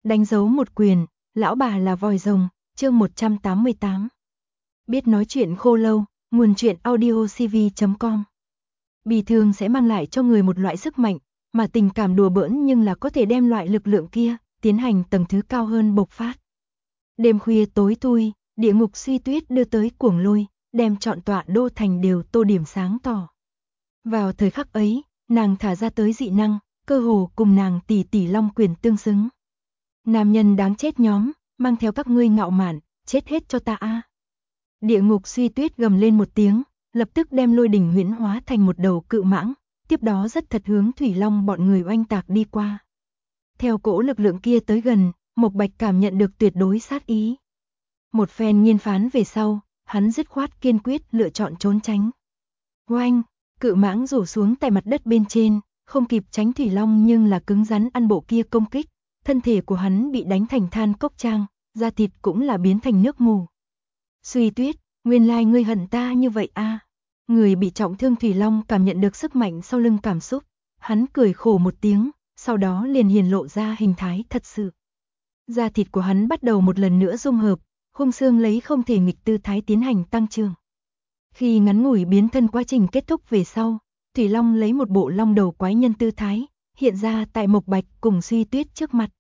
đánh dấu một quyền, lão bà là vòi rồng, chương 188. Biết nói chuyện khô lâu, nguồn chuyện audiocv.com. Bì thường sẽ mang lại cho người một loại sức mạnh, mà tình cảm đùa bỡn nhưng là có thể đem loại lực lượng kia, tiến hành tầng thứ cao hơn bộc phát. Đêm khuya tối thui, địa ngục Suy Tuyết đưa tới cuồng lôi, đem trọn tọa đô thành đều tô điểm sáng tỏ. Vào thời khắc ấy, nàng thả ra tới dị năng, cơ hồ cùng nàng tỷ tỷ long quyền tương xứng. Nam nhân đáng chết nhóm, mang theo các ngươi ngạo mạn, chết hết cho ta a. Địa ngục Suy Tuyết gầm lên một tiếng, lập tức đem lôi đỉnh huyễn hóa thành một đầu cự mãng, tiếp đó rất thật hướng Thủy Long bọn người oanh tạc đi qua. Theo cỗ lực lượng kia tới gần, Mộc Bạch cảm nhận được tuyệt đối sát ý. Một phen nghiên phán về sau, hắn dứt khoát kiên quyết lựa chọn trốn tránh. Oanh, cự mãng rủ xuống tại mặt đất bên trên, không kịp tránh Thủy Long nhưng là cứng rắn ăn bộ kia công kích, thân thể của hắn bị đánh thành than cốc trang, da thịt cũng là biến thành nước mù. Suy Tuyết, nguyên lai ngươi hận ta như vậy a. Người bị trọng thương Thủy Long cảm nhận được sức mạnh sau lưng cảm xúc, hắn cười khổ một tiếng, sau đó liền hiển lộ ra hình thái thật sự. Da thịt của hắn bắt đầu một lần nữa dung hợp, khung xương lấy không thể nghịch tư thái tiến hành tăng trưởng. Khi ngắn ngủi biến thân quá trình kết thúc về sau, Thủy Long lấy một bộ long đầu quái nhân tư thái, hiện ra tại Mộc Bạch cùng Suy Tuyết trước mặt.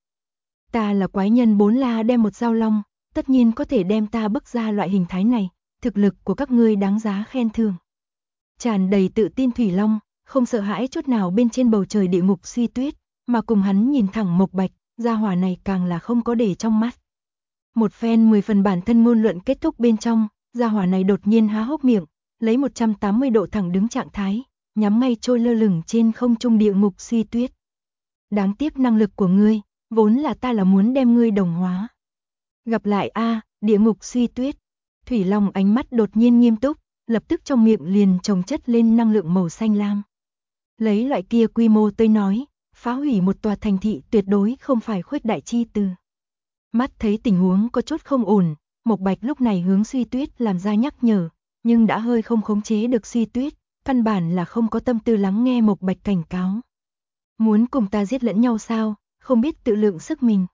Ta là quái nhân 4 la đem một dao long, tất nhiên có thể đem ta bức ra loại hình thái này, thực lực của các ngươi đáng giá khen thưởng. Tràn đầy tự tin Thủy Long, không sợ hãi chút nào bên trên bầu trời địa ngục Suy Tuyết, mà cùng hắn nhìn thẳng Mộc Bạch, gia hỏa này càng là không có để trong mắt. Một phen 10 phần bản thân ngôn luận kết thúc bên trong, gia hỏa này đột nhiên há hốc miệng, lấy 180 độ thẳng đứng trạng thái, nhắm ngay trôi lơ lửng trên không trung địa ngục Suy Tuyết. Đáng tiếc năng lực của ngươi, vốn là ta là muốn đem ngươi đồng hóa. Gặp lại a, địa ngục Suy Tuyết. Thủy Long ánh mắt đột nhiên nghiêm túc, lập tức trong miệng liền chồng chất lên năng lượng màu xanh lam. Lấy loại kia quy mô tới nói, phá hủy một tòa thành thị tuyệt đối không phải khuếch đại chi từ. Mắt thấy tình huống có chút không ổn, Mộc Bạch lúc này hướng Suy Tuyết làm ra nhắc nhở, nhưng đã hơi không khống chế được Suy Tuyết, căn bản là không có tâm tư lắng nghe Mộc Bạch cảnh cáo. Muốn cùng ta giết lẫn nhau sao, không biết tự lượng sức mình.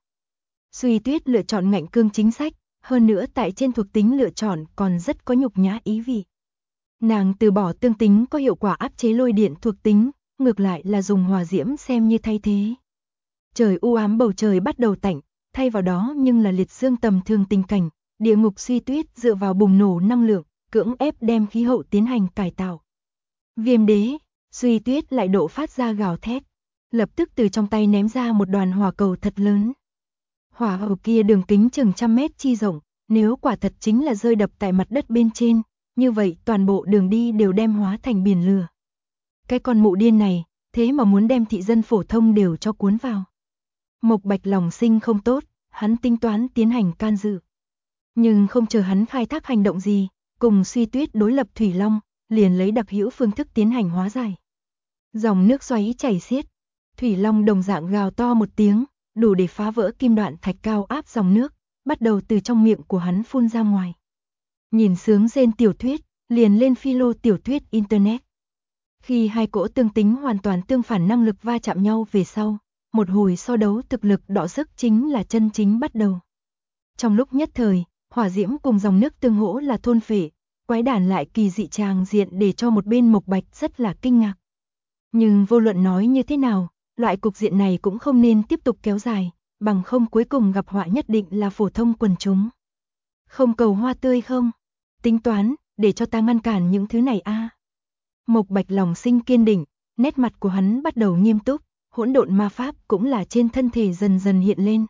Suy Tuyết lựa chọn ngạnh cương chính sách, hơn nữa tại trên thuộc tính lựa chọn còn rất có nhục nhã ý vị. Nàng từ bỏ tương tính có hiệu quả áp chế lôi điện thuộc tính, ngược lại là dùng hỏa diễm xem như thay thế. Trời u ám bầu trời bắt đầu tạnh, thay vào đó nhưng là liệt dương tầm thường tình cảnh, địa ngục Suy Tuyết dựa vào bùng nổ năng lượng, cưỡng ép đem khí hậu tiến hành cải tạo. Viêm đế, Suy Tuyết lại độ phát ra gào thét, lập tức từ trong tay ném ra một đoàn hỏa cầu thật lớn. Hỏa cầu kia đường kính chừng 100 mét chi rộng, nếu quả thật chính là rơi đập tại mặt đất bên trên, như vậy toàn bộ đường đi đều đem hóa thành biển lửa. Cái con mụ điên này, thế mà muốn đem thị dân phổ thông đều cho cuốn vào. Mộc Bạch lòng sinh không tốt, hắn tính toán tiến hành can dự. Nhưng không chờ hắn khai thác hành động gì, cùng Suy Tuyết đối lập Thủy Long, liền lấy đặc hữu phương thức tiến hành hóa giải. Dòng nước xoáy chảy xiết, Thủy Long đồng dạng gào to một tiếng, đủ để phá vỡ kim đoạn thạch cao áp dòng nước, bắt đầu từ trong miệng của hắn phun ra ngoài. Nhìn sướng rên tiểu thuyết, liền lên philo tiểu thuyết internet. Khi hai cỗ tương tính hoàn toàn tương phản năng lực va chạm nhau về sau, một hồi so đấu thực lực đọ sức chính là chân chính bắt đầu. Trong lúc nhất thời, hỏa diễm cùng dòng nước tương hỗ là thôn phệ, quái đản lại kỳ dị tràng diện để cho một bên Mộc Bạch rất là kinh ngạc. Nhưng vô luận nói như thế nào, loại cục diện này cũng không nên tiếp tục kéo dài, bằng không cuối cùng gặp họa nhất định là phổ thông quần chúng. Không cầu hoa tươi không? Tính toán, để cho ta ngăn cản những thứ này a. Mộc Bạch lòng sinh kiên định, nét mặt của hắn bắt đầu nghiêm túc, hỗn độn ma pháp cũng là trên thân thể dần dần hiện lên.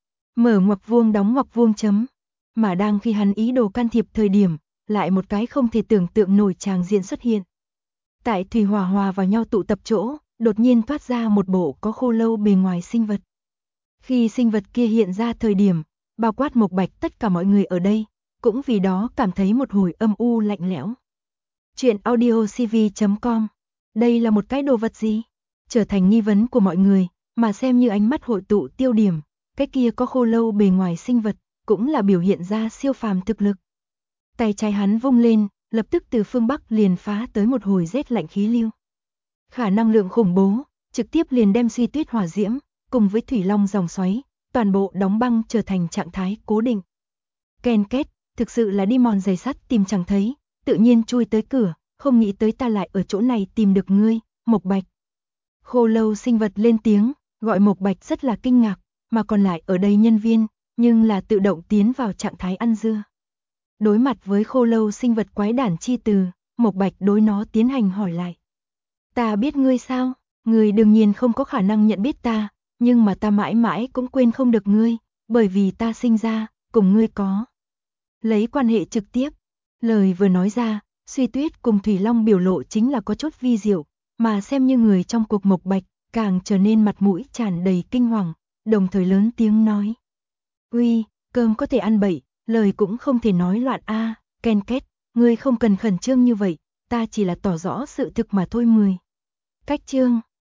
Mở ngoặc vuông đóng ngoặc vuông chấm. Mà đang khi hắn ý đồ can thiệp thời điểm, lại một cái không thể tưởng tượng nổi tràng diện xuất hiện. Tại thủy hỏa hòa vào nhau tụ tập chỗ, đột nhiên thoát ra một bộ có khô lâu bề ngoài sinh vật. Khi sinh vật kia hiện ra thời điểm, bao quát Mộc Bạch tất cả mọi người ở đây, cũng vì đó cảm thấy một hồi âm u lạnh lẽo. Chuyện audiocv.com. Đây là một cái đồ vật gì? Trở thành nghi vấn của mọi người, mà xem như ánh mắt hội tụ tiêu điểm, cái kia có khô lâu bề ngoài sinh vật, cũng là biểu hiện ra siêu phàm thực lực. Tay trái hắn vung lên, lập tức từ phương Bắc liền phá tới một hồi rét lạnh khí lưu. Khả năng lượng khủng bố, trực tiếp liền đem Suy Tuyết hỏa diễm, cùng với Thủy Long dòng xoáy, toàn bộ đóng băng trở thành trạng thái cố định. Ken két, thực sự là đi mòn giày sắt tìm chẳng thấy, tự nhiên chui tới cửa, không nghĩ tới ta lại ở chỗ này tìm được ngươi, Mộc Bạch. Khô lâu sinh vật lên tiếng, gọi Mộc Bạch rất là kinh ngạc, mà còn lại ở đây nhân viên, nhưng là tự động tiến vào trạng thái ăn dưa. Đối mặt với khô lâu sinh vật quái đản chi từ, Mộc Bạch đối nó tiến hành hỏi lại. Ta biết ngươi sao? Ngươi đương nhiên không có khả năng nhận biết ta, nhưng mà ta mãi mãi cũng quên không được ngươi, bởi vì ta sinh ra, cùng ngươi có lấy quan hệ trực tiếp. Lời vừa nói ra, Suy Tuyết cùng Thủy Long biểu lộ chính là có chút vi diệu, mà xem như người trong cuộc Mộc Bạch, càng trở nên mặt mũi tràn đầy kinh hoàng, đồng thời lớn tiếng nói. Uy, cơm có thể ăn bậy, lời cũng không thể nói loạn a. Ken két, ngươi không cần khẩn trương như vậy, ta chỉ là tỏ rõ sự thực mà thôi. 10. Cách chương